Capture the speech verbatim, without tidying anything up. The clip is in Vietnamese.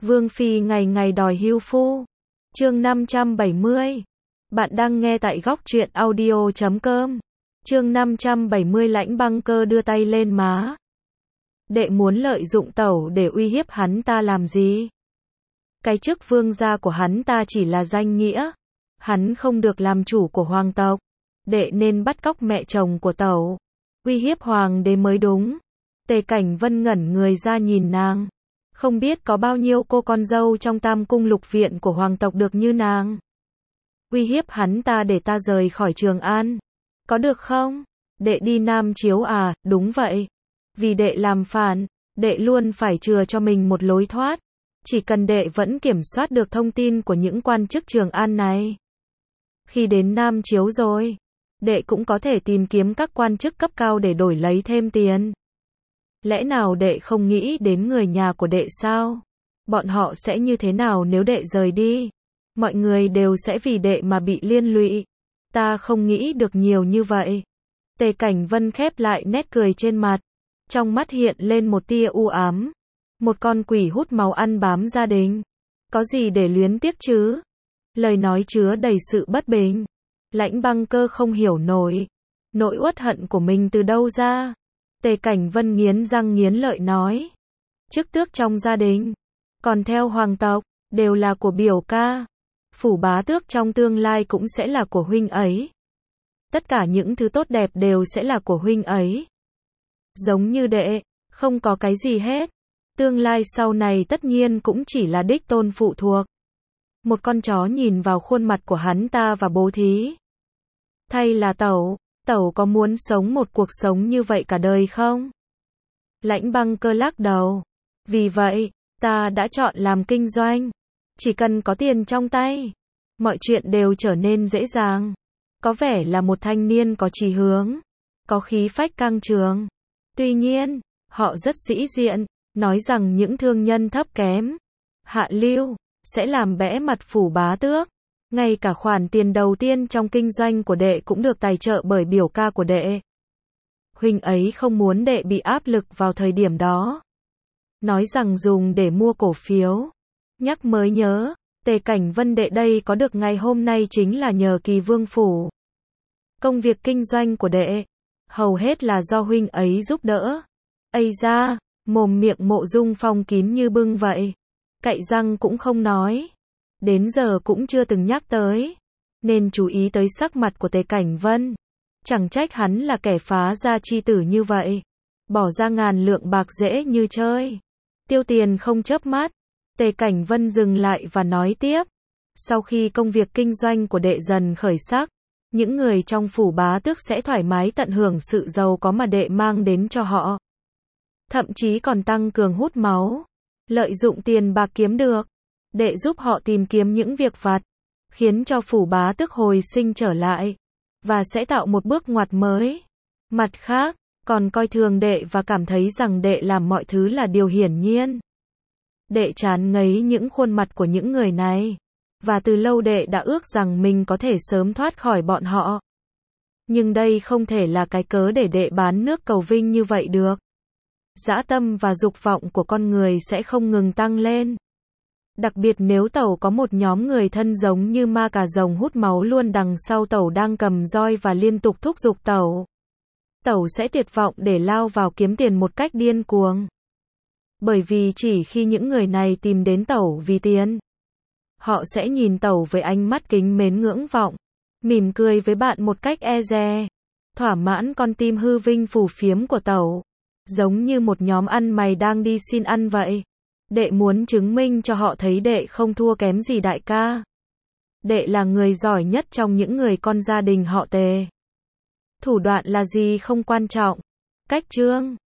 Vương phi ngày ngày đòi hưu phu. Chương năm trăm bảy mươi. Bạn đang nghe tại góc truyện audio chấm com. Chương năm trăm bảy mươi. Lãnh Băng Cơ đưa tay lên má. Đệ muốn lợi dụng tẩu để uy hiếp hắn ta làm gì? Cái chức vương gia của hắn ta chỉ là danh nghĩa. Hắn không được làm chủ của hoàng tộc. Đệ nên bắt cóc mẹ chồng của tẩu, uy hiếp hoàng đế mới đúng. Tề Cảnh Vân ngẩn người ra nhìn nàng. Không biết có bao nhiêu cô con dâu trong Tam Cung Lục Viện của hoàng tộc được như nàng. Uy hiếp hắn ta để ta rời khỏi Trường An. Có được không? Đệ đi Nam Chiếu à? Đúng vậy. Vì đệ làm phản, đệ luôn phải chừa cho mình một lối thoát. Chỉ cần đệ vẫn kiểm soát được thông tin của những quan chức Trường An này. Khi đến Nam Chiếu rồi, đệ cũng có thể tìm kiếm các quan chức cấp cao để đổi lấy thêm tiền. Lẽ nào đệ không nghĩ đến người nhà của đệ sao? Bọn họ sẽ như thế nào nếu đệ rời đi? Mọi người đều sẽ vì đệ mà bị liên lụy. Ta không nghĩ được nhiều như vậy. Tề Cảnh Vân khép lại nét cười trên mặt. Trong mắt hiện lên một tia u ám. Một con quỷ hút máu ăn bám gia đình. Có gì để luyến tiếc chứ? Lời nói chứa đầy sự bất bình. Lãnh Băng Cơ không hiểu nổi. Nỗi uất hận của mình từ đâu ra? Tề Cảnh Vân nghiến răng nghiến lợi nói. Chức tước trong gia đình, còn theo hoàng tộc, đều là của biểu ca. Phủ bá tước trong tương lai cũng sẽ là của huynh ấy. Tất cả những thứ tốt đẹp đều sẽ là của huynh ấy. Giống như đệ, không có cái gì hết. Tương lai sau này tất nhiên cũng chỉ là đích tôn phụ thuộc. Một con chó nhìn vào khuôn mặt của hắn ta và bố thí. Thay là tẩu, tẩu có muốn sống một cuộc sống như vậy cả đời không? Lãnh Băng Cơ lắc đầu. Vì vậy, ta đã chọn làm kinh doanh. Chỉ cần có tiền trong tay, mọi chuyện đều trở nên dễ dàng. Có vẻ là một thanh niên có chí hướng, có khí phách căng trường. Tuy nhiên, họ rất sĩ diện, nói rằng những thương nhân thấp kém, hạ lưu, sẽ làm bẽ mặt phủ bá tước. Ngay cả khoản tiền đầu tiên trong kinh doanh của đệ cũng được tài trợ bởi biểu ca của đệ. Huynh ấy không muốn đệ bị áp lực vào thời điểm đó. Nói rằng dùng để mua cổ phiếu. Nhắc mới nhớ, Tề Cảnh Vân đệ đây có được ngày hôm nay chính là nhờ Kỳ Vương phủ. Công việc kinh doanh của đệ, hầu hết là do huynh ấy giúp đỡ. Ây da, mồm miệng Mộ Dung Phong kín như bưng vậy. Cạy răng cũng không nói. Đến giờ cũng chưa từng nhắc tới. Nên chú ý tới sắc mặt của Tề Cảnh Vân. Chẳng trách hắn là kẻ phá gia chi tử như vậy. Bỏ ra ngàn lượng bạc dễ như chơi. Tiêu tiền không chớp mắt. Tề Cảnh Vân dừng lại và nói tiếp. Sau khi công việc kinh doanh của đệ dần khởi sắc, những người trong phủ bá tước sẽ thoải mái tận hưởng sự giàu có mà đệ mang đến cho họ. Thậm chí còn tăng cường hút máu. Lợi dụng tiền bạc kiếm được. Đệ giúp họ tìm kiếm những việc vặt, khiến cho phủ bá tước hồi sinh trở lại, và sẽ tạo một bước ngoặt mới. Mặt khác, còn coi thường đệ và cảm thấy rằng đệ làm mọi thứ là điều hiển nhiên. Đệ chán ngấy những khuôn mặt của những người này, và từ lâu đệ đã ước rằng mình có thể sớm thoát khỏi bọn họ. Nhưng đây không thể là cái cớ để đệ bán nước cầu vinh như vậy được. Dã tâm và dục vọng của con người sẽ không ngừng tăng lên. Đặc biệt nếu tẩu có một nhóm người thân giống như ma cà rồng hút máu luôn đằng sau tẩu đang cầm roi và liên tục thúc giục tẩu. Tẩu sẽ tuyệt vọng để lao vào kiếm tiền một cách điên cuồng. Bởi vì chỉ khi những người này tìm đến tẩu vì tiền, họ sẽ nhìn tẩu với ánh mắt kính mến ngưỡng vọng, mỉm cười với bạn một cách e dè, thỏa mãn con tim hư vinh phù phiếm của tẩu. Giống như một nhóm ăn mày đang đi xin ăn vậy. Đệ muốn chứng minh cho họ thấy đệ không thua kém gì đại ca. Đệ là người giỏi nhất trong những người con gia đình họ Tề. Thủ đoạn là gì không quan trọng. Cách chương